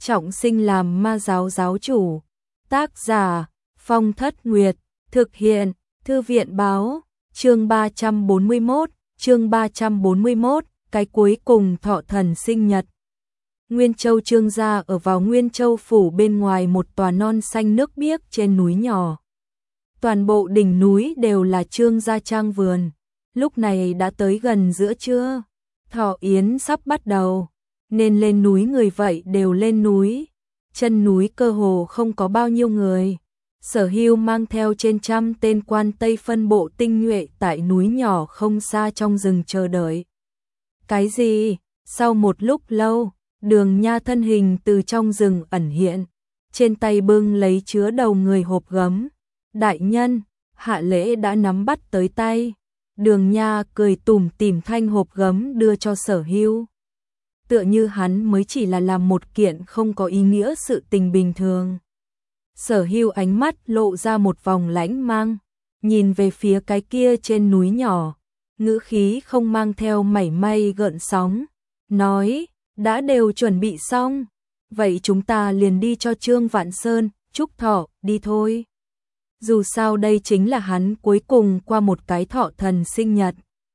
trọng sinh làm ma giáo giáo chủ. Tác giả Phong Thất Nguyệt, thực hiện Thư viện báo. Chương 341, cái cuối cùng thọ thần sinh nhật. Nguyên Châu Trương gia ở vào Nguyên Châu phủ bên ngoài một tòa non xanh nước biếc trên núi nhỏ. Toàn bộ đỉnh núi đều là Trương gia trang vườn. Lúc này đã tới gần giữa trưa, thọ yến sắp bắt đầu, nên lên núi người vậy đều lên núi. Chân núi cơ hồ không có bao nhiêu người. Sở Hưu mang theo trên 100 tên quan Tây phân bộ tinh nhuệ tại núi nhỏ không xa trong rừng chờ đợi. Cái gì? Sau một lúc lâu, Đường Nha thân hình từ trong rừng ẩn hiện, trên tay bưng lấy chứa đầu người hộp gấm. Đại nhân, hạ lễ đã nắm bắt tới tay. Đường Nha cười tủm tỉm thanh hộp gấm đưa cho Sở Hưu. Tựa như hắn mới chỉ là làm một kiện không có ý nghĩa sự tình bình thường. Sở Hưu ánh mắt lộ ra một vòng lãnh mang, nhìn về phía cái kia trên núi nhỏ, ngữ khí không mang theo mảy may gợn sóng, nói, đã đều chuẩn bị xong, vậy chúng ta liền đi cho Trương Vạn Sơn chúc thọ đi thôi. Dù sao đây chính là hắn cuối cùng qua một cái thọ thần sinh nhật.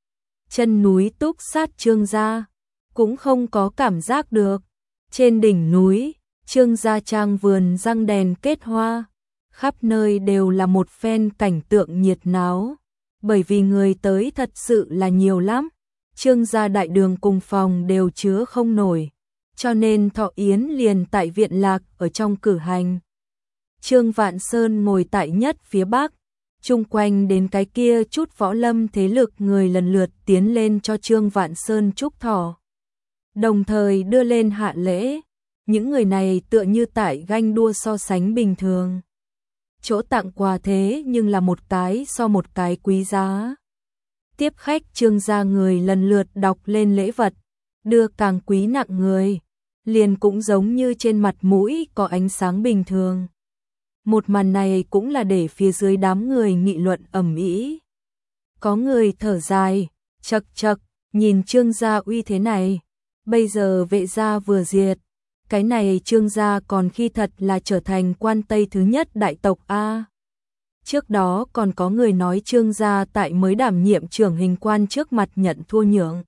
Chân núi túc sát Trương gia, cũng không có cảm giác được. Trên đỉnh núi, Trương gia trang vườn răng đèn kết hoa, khắp nơi đều là một phen cảnh tượng nhiệt náo, bởi vì người tới thật sự là nhiều lắm. Trương gia đại đường cùng phòng đều chứa không nổi, cho nên thọ yến liền tại viện lạc ở trong cử hành. Trương Vạn Sơn ngồi tại nhất phía bắc, chung quanh đến cái kia chút võ lâm thế lực người lần lượt tiến lên cho Trương Vạn Sơn chúc thọ, đồng thời đưa lên hạ lễ. Những người này tựa như tại ganh đua so sánh bình thường. Chỗ tặng quà thế nhưng là một cái so một cái quý giá. Tiếp khách Trương gia người lần lượt đọc lên lễ vật, đưa càng quý nặng người, liền cũng giống như trên mặt mũi có ánh sáng bình thường. Một màn này cũng là để phía dưới đám người nghị luận ầm ĩ. Có người thở dài, chậc chậc, nhìn Trương gia uy thế này, bây giờ Vệ gia vừa diệt, cái này Trương gia còn khi thật là trở thành quan Tây thứ nhất đại tộc a. Trước đó còn có người nói Trương gia tại mới đảm nhiệm trưởng hình quan trước mặt nhận thua nhượng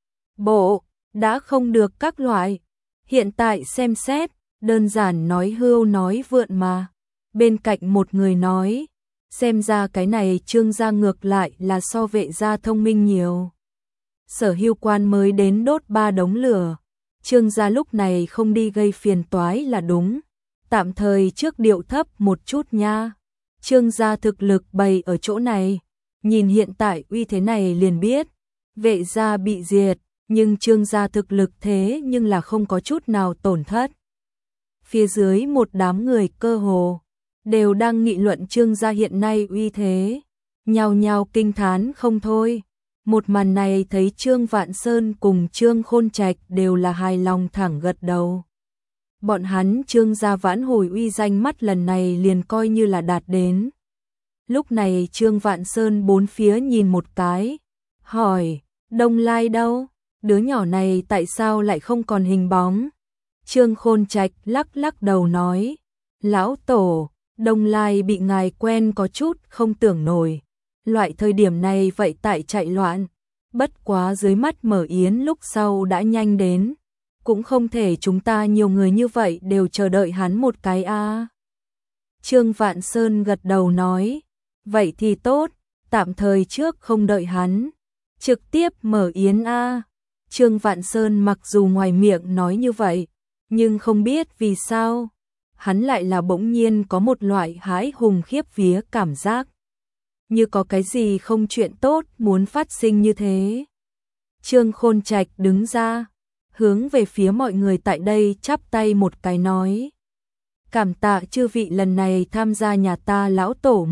bộ, đã không được các loại. Hiện tại xem xét, đơn giản nói hưu nói vượn mà. Bên cạnh một người nói, xem ra cái này Trương gia ngược lại là so Vệ gia thông minh nhiều. Sở Hưu quan mới đến đốt 3 đống lửa. Trương gia lúc này không đi gây phiền toái là đúng, tạm thời trước điệu thấp một chút nha. Trương gia thực lực bày ở chỗ này, nhìn hiện tại uy thế này liền biết, Vệ gia bị diệt, nhưng Trương gia thực lực thế nhưng là không có chút nào tổn thất. Phía dưới một đám người cơ hồ đều đang nghị luận Trương gia hiện nay uy thế, nhao nhao kinh thán không thôi. Một màn này thấy Trương Vạn Sơn cùng Trương Khôn Trạch đều là hài lòng thẳng gật đầu. Bọn hắn Trương gia vãn hồi uy danh mắt lần này liền coi như là đạt đến. Lúc này Trương Vạn Sơn bốn phía nhìn một cái, hỏi, Đông Lai đâu? Đứa nhỏ này tại sao lại không còn hình bóng? Trương Khôn Trạch lắc lắc đầu nói, lão tổ, Đông Lai bị ngài quen có chút không tưởng nổi. Loại thời điểm này vậy tại chạy loạn, bất quá dưới mắt mở yến lúc sau đã nhanh đến, cũng không thể chúng ta nhiều người như vậy đều chờ đợi hắn một cái a. Trương Vạn Sơn gật đầu nói, vậy thì tốt, tạm thời trước không đợi hắn, trực tiếp mở yến a. Trương Vạn Sơn mặc dù ngoài miệng nói như vậy, nhưng không biết vì sao, hắn lại là bỗng nhiên có một loại hãi hùng khiếp vía cảm giác. Như có cái gì không chuyện tốt muốn phát sinh như thế. Trương Khôn Trạch đứng ra, hướng về phía mọi người tại đây chắp tay một cái nói. Cảm tạ chư vị lần này tham gia nhà ta lão tổ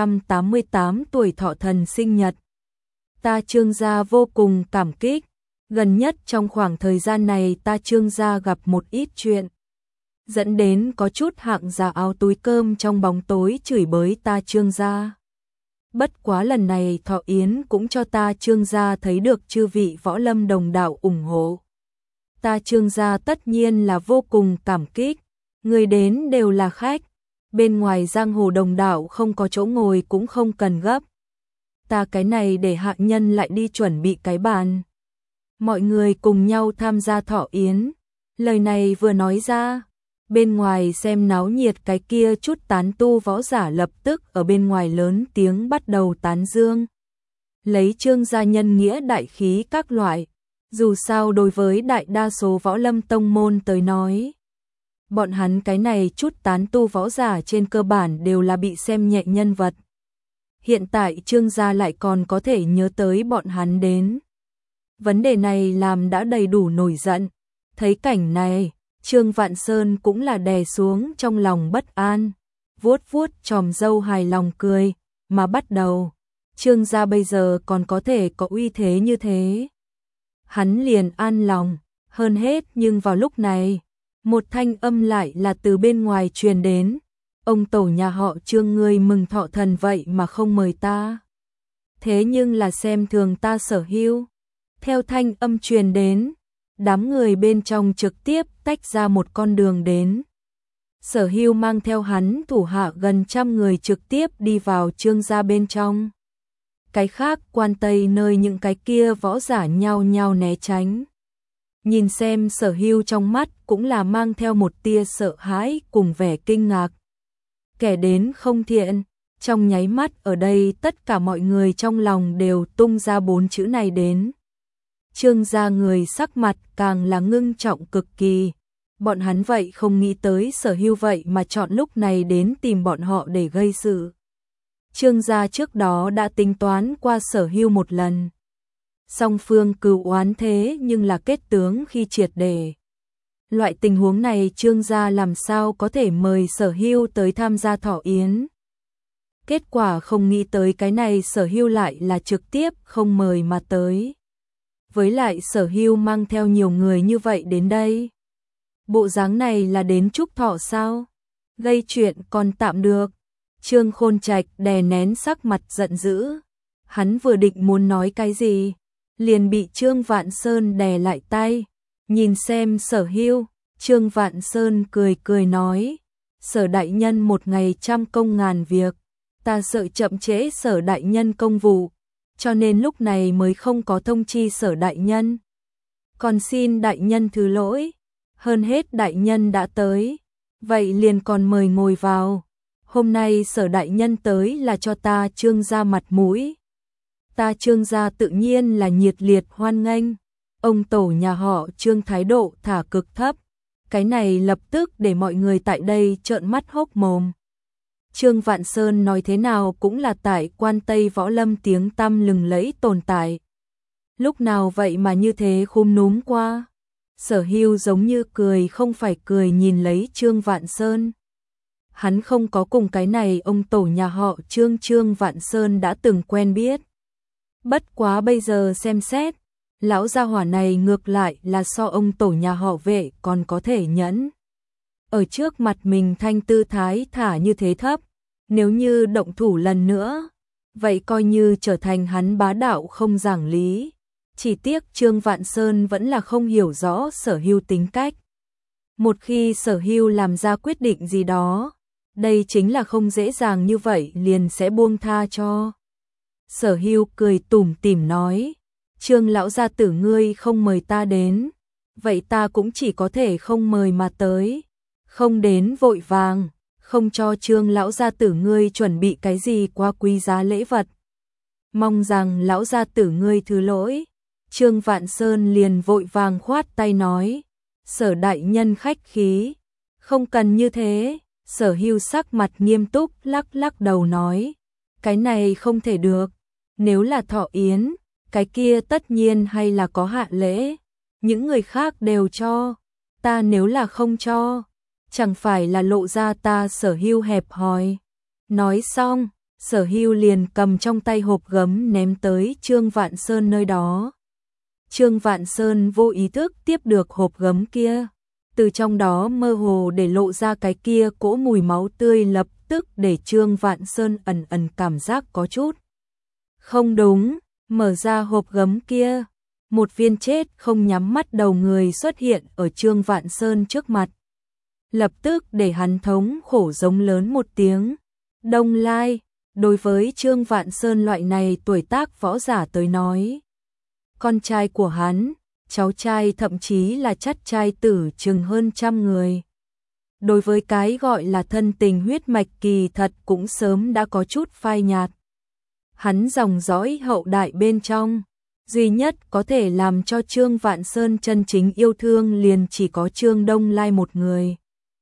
188 tuổi thọ thần sinh nhật. Ta Trương gia vô cùng cảm kích. Gần nhất trong khoảng thời gian này ta Trương gia gặp một ít chuyện, dẫn đến có chút hạng giả áo túi cơm trong bóng tối chửi bới ta Trương gia. Bất quá lần này thọ yến cũng cho ta Trương gia thấy được chư vị võ lâm đồng đạo ủng hộ. Ta Trương gia tất nhiên là vô cùng cảm kích. Người đến đều là khách, bên ngoài giang hồ đồng đạo không có chỗ ngồi cũng không cần gấp. Ta cái này để hạ nhân lại đi chuẩn bị cái bàn. Mọi người cùng nhau tham gia thọ yến. Lời này vừa nói ra, bên ngoài xem náo nhiệt cái kia chút tán tu võ giả lập tức ở bên ngoài lớn tiếng bắt đầu tán dương. Lấy Trương gia nhân nghĩa đại khí các loại, dù sao đối với đại đa số võ lâm tông môn tới nói. Bọn hắn cái này chút tán tu võ giả trên cơ bản đều là bị xem nhẹ nhân vật. Hiện tại Trương gia lại còn có thể nhớ tới bọn hắn đến. Vấn đề này làm đã đầy đủ nổi giận. Thấy cảnh này, Trương Vạn Sơn cũng là đè xuống trong lòng bất an, vuốt vuốt chòm râu hài lòng cười, mà bắt đầu, Trương gia bây giờ còn có thể có uy thế như thế. Hắn liền an lòng, hơn hết nhưng vào lúc này, một thanh âm lại là từ bên ngoài truyền đến, ông tổ nhà họ Trương ngươi mừng thọ thần vậy mà không mời ta. Thế nhưng là xem thường ta Sở Hưu. Theo thanh âm truyền đến, đám người bên trong trực tiếp tách ra một con đường đến. Sở Hưu mang theo hắn thủ hạ gần 100 người trực tiếp đi vào Trương gia bên trong. Cái khác quan tây nơi những cái kia võ giả nhao nhao né tránh. Nhìn xem Sở Hưu trong mắt cũng là mang theo một tia sợ hãi cùng vẻ kinh ngạc. Kẻ đến không thiện, trong nháy mắt ở đây tất cả mọi người trong lòng đều tung ra 4 chữ này đến. Trương gia người sắc mặt càng là ngưng trọng cực kỳ. Bọn hắn vậy không nghĩ tới Sở Hưu vậy mà chọn lúc này đến tìm bọn họ để gây sự. Trương gia trước đó đã tính toán qua Sở Hưu một lần. Song phương cừu oán thế nhưng là kết tướng khi triệt để. Loại tình huống này Trương gia làm sao có thể mời Sở Hưu tới tham gia thọ yến. Kết quả không nghĩ tới cái này Sở Hưu lại là trực tiếp không mời mà tới. Với lại Sở Hưu mang theo nhiều người như vậy đến đây. Bộ dáng này là đến chúc thọ sao? Gây chuyện còn tạm được. Trương Khôn Trạch đè nén sắc mặt giận dữ. Hắn vừa định muốn nói cái gì, liền bị Trương Vạn Sơn đè lại tay. Nhìn xem Sở Hưu, Trương Vạn Sơn cười cười nói, Sở đại nhân một ngày trăm công ngàn việc, ta sợ chậm trễ Sở đại nhân công vụ, cho nên lúc này mới không có thông chi Sở đại nhân. Còn xin đại nhân thứ lỗi, hơn hết đại nhân đã tới, vậy liền còn mời ngồi vào. Hôm nay Sở đại nhân tới là cho ta Trương gia mặt mũi. Ta Trương gia tự nhiên là nhiệt liệt hoan nghênh. Ông tổ nhà họ Trương thái độ thả cực thấp. Cái này lập tức để mọi người tại đây trợn mắt hốc mồm. Trương Vạn Sơn nói thế nào cũng là tại quan Tây võ lâm tiếng tăm lừng lẫy tồn tại. Lúc nào vậy mà như thế khúm núm qua. Sở Hưu giống như cười không phải cười nhìn lấy Trương Vạn Sơn. Hắn không có cùng cái này ông tổ nhà họ Trương Vạn Sơn đã từng quen biết. Bất quá bây giờ xem xét, lão gia hỏa này ngược lại là so ông tổ nhà họ Vệ còn có thể nhẫn. Ở trước mặt mình thanh tư thái thả như thế thấp, nếu như động thủ lần nữa, vậy coi như trở thành hắn bá đạo không giảng lý. Chỉ tiếc Trương Vạn Sơn vẫn là không hiểu rõ Sở Hưu tính cách. Một khi Sở Hưu làm ra quyết định gì đó, đây chính là không dễ dàng như vậy liền sẽ buông tha cho. Sở Hưu cười tủm tỉm nói, Trương lão gia tử ngươi không mời ta đến, vậy ta cũng chỉ có thể không mời mà tới, không đến vội vàng, không cho Trương lão gia tử ngươi chuẩn bị cái gì quá quý giá lễ vật. Mong rằng lão gia tử ngươi thứ lỗi. Trương Vạn Sơn liền vội vàng khoát tay nói, Sở đại nhân khách khí, không cần như thế. Sở Hưu sắc mặt nghiêm túc lắc lắc đầu nói, cái này không thể được, nếu là thọ yến, cái kia tất nhiên hay là có hạ lễ, những người khác đều cho, ta nếu là không cho, chẳng phải là lộ ra ta Sở Hưu hẹp hòi. Nói xong, Sở Hưu liền cầm trong tay hộp gấm ném tới Trương Vạn Sơn nơi đó. Trương Vạn Sơn vô ý thức tiếp được hộp gấm kia, từ trong đó mơ hồ để lộ ra cái kia cỗ mùi máu tươi, lập tức để Trương Vạn Sơn ẩn ẩn cảm giác có chút không đúng. Mở ra hộp gấm kia, một viên chết không nhắm mắt đầu người xuất hiện ở Trương Vạn Sơn trước mặt. lập tức để hắn thống khổ giống lớn một tiếng. Đông Lai, đối với Trương Vạn Sơn loại này tuổi tác võ giả tới nói, con trai của hắn, cháu trai thậm chí là chắt trai tử chừng hơn 100 người. Đối với cái gọi là thân tình huyết mạch kỳ thật cũng sớm đã có chút phai nhạt. Hắn dòng dõi hậu đại bên trong, duy nhất có thể làm cho Trương Vạn Sơn chân chính yêu thương liền chỉ có Trương Đông Lai một người.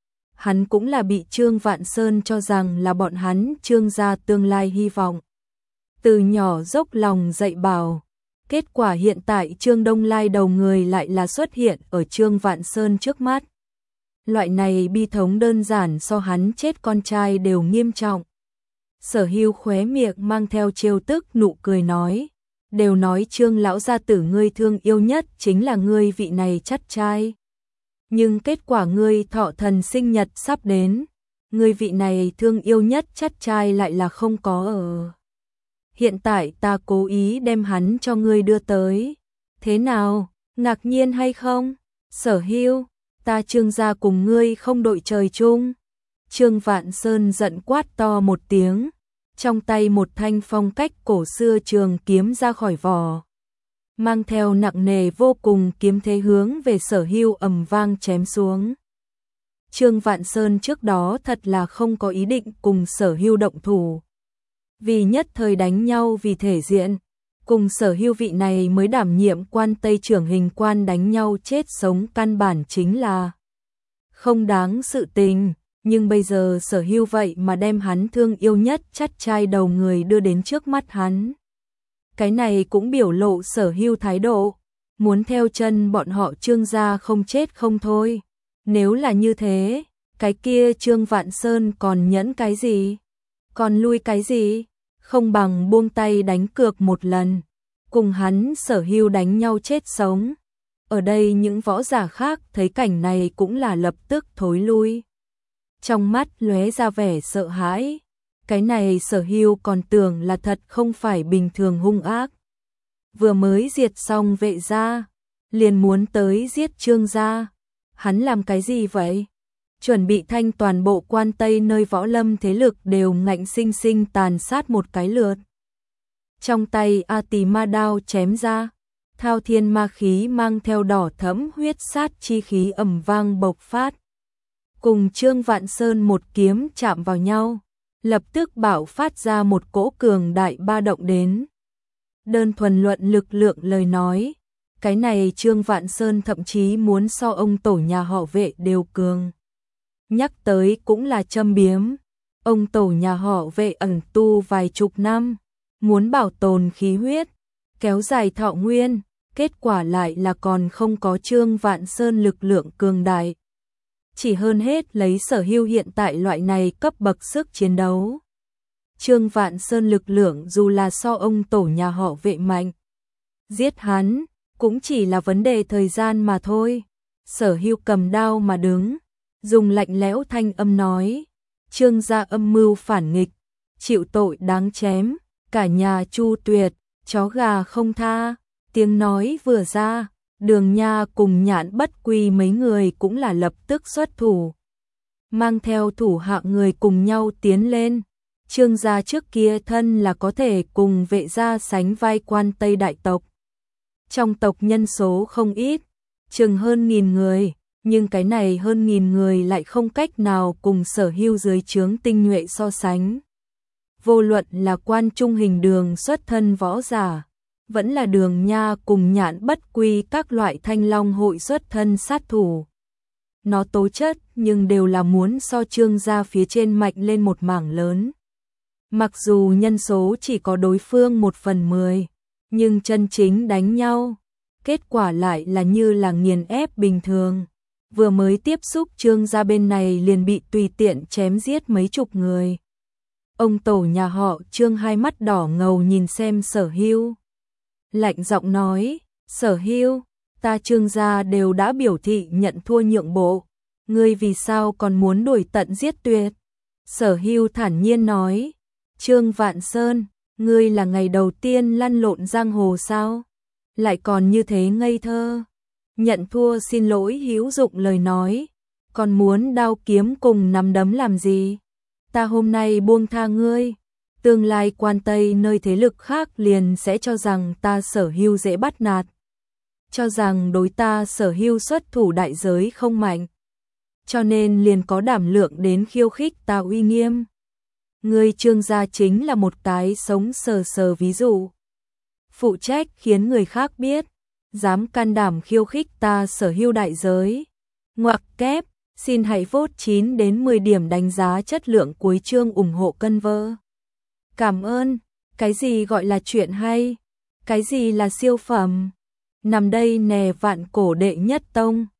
Hắn cũng là bị Trương Vạn Sơn cho rằng là bọn hắn Trương gia tương lai hy vọng. Từ nhỏ dốc lòng dạy bảo, kết quả hiện tại Trương Đông Lai đầu người lại là xuất hiện ở Trương Vạn Sơn trước mắt. Loại này bi thống đơn giản so hắn chết con trai đều nghiêm trọng. Sở Hưu khóe miệng mang theo trêu tức nụ cười nói, đều nói Trương lão gia tử ngươi thương yêu nhất chính là ngươi vị này chắt trai. Nhưng kết quả ngươi thọ thần sinh nhật sắp đến, ngươi vị này thương yêu nhất chắt trai lại là không có ở. Hiện tại ta cố ý đem hắn cho ngươi đưa tới. Thế nào, ngạc nhiên hay không? Sở Hưu, ta Trương gia cùng ngươi không đội trời chung. Trương Vạn Sơn giận quát to một tiếng, trong tay một thanh phong cách cổ xưa trường kiếm ra khỏi vỏ, mang theo nặng nề vô cùng kiếm thế hướng về Sở Hưu ầm vang chém xuống. Trương Vạn Sơn trước đó thật là không có ý định cùng Sở Hưu động thủ. Vì nhất thời đánh nhau vì thể diện, cùng Sở Hưu vị này mới đảm nhiệm quan Tây trưởng hình quan đánh nhau chết sống căn bản chính là không đáng sự tình. Nhưng bây giờ Sở Hưu vậy mà đem hắn thương yêu nhất chắt trai đầu người đưa đến trước mắt hắn. Cái này cũng biểu lộ Sở Hưu thái độ, muốn theo chân bọn họ Trương gia không chết không thôi. Nếu là như thế, cái kia Trương Vạn Sơn còn nhẫn cái gì? Còn lui cái gì? Không bằng buông tay đánh cược một lần, cùng hắn Sở Hưu đánh nhau chết sống. Ở đây những võ giả khác thấy cảnh này cũng là lập tức thối lui. Trong mắt lóe ra vẻ sợ hãi, cái này Sở Hưu còn tưởng là thật không phải bình thường hung ác. Vừa mới diệt xong Vệ gia, liền muốn tới giết Trương gia. Hắn làm cái gì vậy? Chuẩn bị thanh toàn bộ quan Tây nơi võ lâm thế lực đều ngạnh sinh sinh tàn sát một cái lượt. Trong tay A Tỳ Ma đao chém ra, thao thiên ma khí mang theo đỏ thẫm huyết sát chi khí ầm vang bộc phát. Cùng Trương Vạn Sơn một kiếm chạm vào nhau, lập tức bạo phát ra một cỗ cường đại ba động đến. Đơn thuần luận lực lượng lời nói, cái này Trương Vạn Sơn thậm chí muốn so ông tổ nhà họ Vệ đều cường. Nhắc tới cũng là châm biếm, ông tổ nhà họ Vệ ẩn tu vài chục năm, muốn bảo tồn khí huyết, kéo dài thọ nguyên, kết quả lại là còn không có Trương Vạn Sơn lực lượng cường đại. Chỉ hơn hết lấy Sở Hưu hiện tại loại này cấp bậc sức chiến đấu. Trương Vạn Sơn lực lượng dù là so ông tổ nhà họ Vệ mạnh, giết hắn cũng chỉ là vấn đề thời gian mà thôi. Sở Hưu cầm đao mà đứng, dùng lạnh lẽo thanh âm nói, Trương gia âm mưu phản nghịch, chịu tội đáng chém, cả nhà chu tuyệt, chó gà không tha. Tiếng nói vừa ra, Đường Nha cùng Nhạn Bất Quy mấy người cũng là lập tức xuất thủ, mang theo thủ hạ người cùng nhau tiến lên. Trương gia trước kia thân là có thể cùng Vệ gia sánh vai quan Tây đại tộc. Trong tộc nhân số không ít, chừng hơn 1000 người, nhưng cái này hơn 1000 người lại không cách nào cùng Sở Hưu dưới trướng tinh nhuệ so sánh. Vô luận là quan trung hình đường xuất thân võ giả, vẫn là Đường Nha cùng Nhạn Bất Quy các loại thanh long hội xuất thân sát thủ. Nó tố chất nhưng đều là muốn so Trương gia phía trên mạnh lên một mảng lớn. Mặc dù nhân số chỉ có đối phương 1/10, nhưng chân chính đánh nhau, kết quả lại là như là nghiền ép bình thường. Vừa mới tiếp xúc Trương gia bên này liền bị tùy tiện chém giết mấy chục người. Ông tổ nhà họ Trương hai mắt đỏ ngầu nhìn xem Sở Hưu, lạnh giọng nói, Sở Hưu, ta Trương gia đều đã biểu thị nhận thua nhượng bộ, ngươi vì sao còn muốn đuổi tận giết tuyệt? Sở Hưu thản nhiên nói, Trương Vạn Sơn, ngươi là ngày đầu tiên lăn lộn giang hồ sao? Lại còn như thế ngây thơ. Nhận thua xin lỗi hữu dụng lời nói, Còn muốn đao kiếm cùng nắm đấm làm gì? Ta hôm nay buông tha ngươi. Tương lai quan Tây nơi thế lực khác liền sẽ cho rằng ta Sở Hưu dễ bắt nạt. Cho rằng đối ta Sở Hưu xuất thủ đại giới không mạnh. Cho nên liền có đảm lượng đến khiêu khích ta uy nghiêm. Ngươi Trương gia chính là một cái sống sờ sờ ví dụ. Phụ trách khiến người khác biết, dám can đảm khiêu khích ta Sở Hưu đại giới. Ngoặc kép, xin hãy vote 9 đến 10 điểm đánh giá chất lượng cuối chương ủng hộ cân vơ. Cảm ơn, cái gì gọi là chuyện hay? Cái gì là siêu phẩm? Nằm đây nè vạn cổ đệ nhất tông.